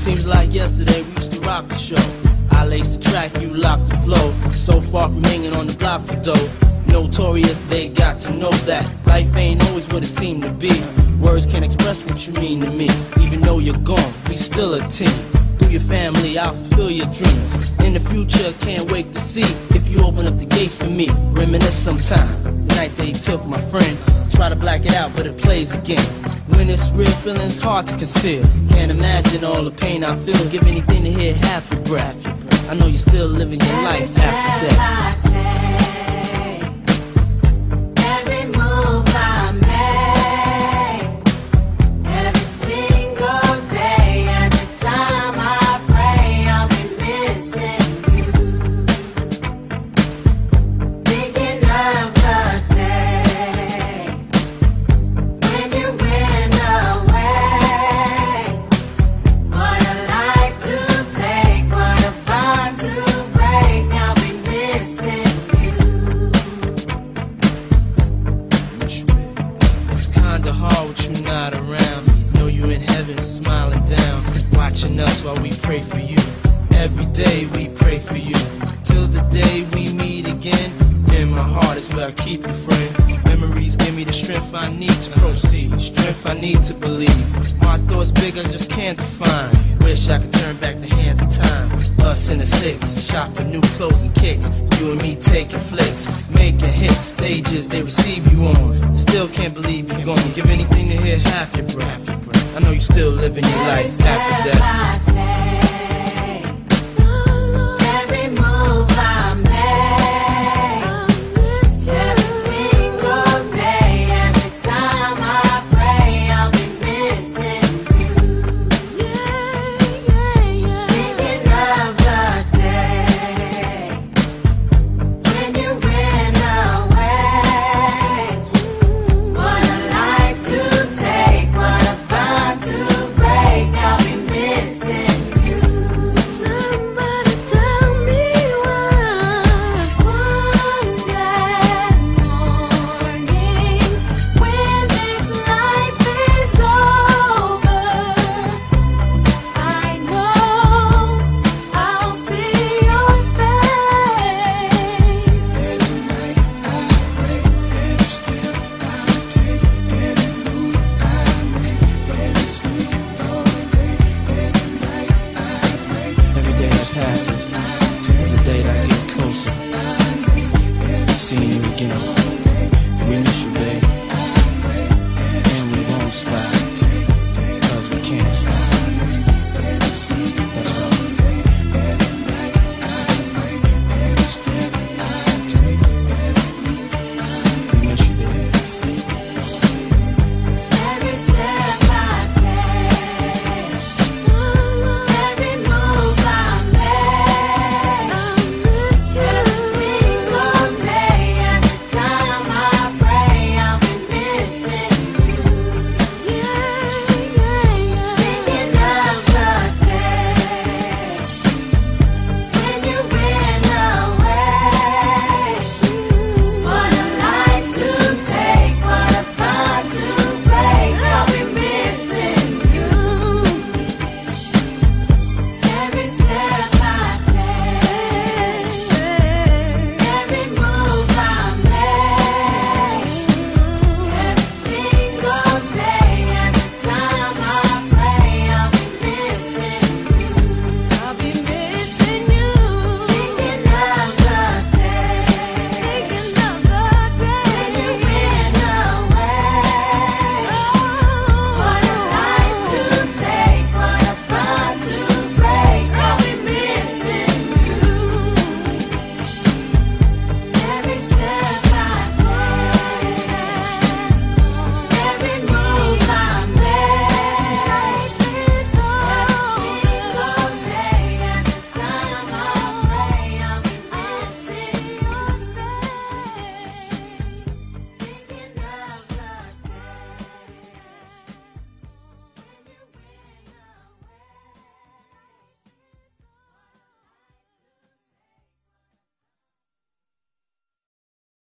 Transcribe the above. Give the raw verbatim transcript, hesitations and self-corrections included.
Seems like yesterday we used to rock the show. I laced the track, you locked the flow. So far from hanging on the block for dough. Notorious, they got to know that life ain't always what it seemed to be. Words can't express what you mean to me. Even though you're gone, we still a team. Through your family, I'll fulfill your dreams. In the future, can't wait to see if you open up the gates for me. Reminisce sometime, the night they took my friend. Try to black it out, but it plays again. When it's real, feeling's hard to conceal. Can't imagine all the pain I feel. Give anything to hear half your breath. I know you're still living your life after death. Hard with you not around. Know you in heaven smiling down, watching us while we pray for you. Every day we pray for you, till the day we meet again. In my heart is where I keep you, friend. Memories give me the strength I need to proceed, strength I need to believe. My thoughts big, I just can't define. Wish I could turn back the hands of time. Us in the six, shop for new clothes and kicks. You and me taking flicks, making hits, stages they receive you on. Still can't believe you're gone. Give anything to hear half your breath. I know you still living your life after death.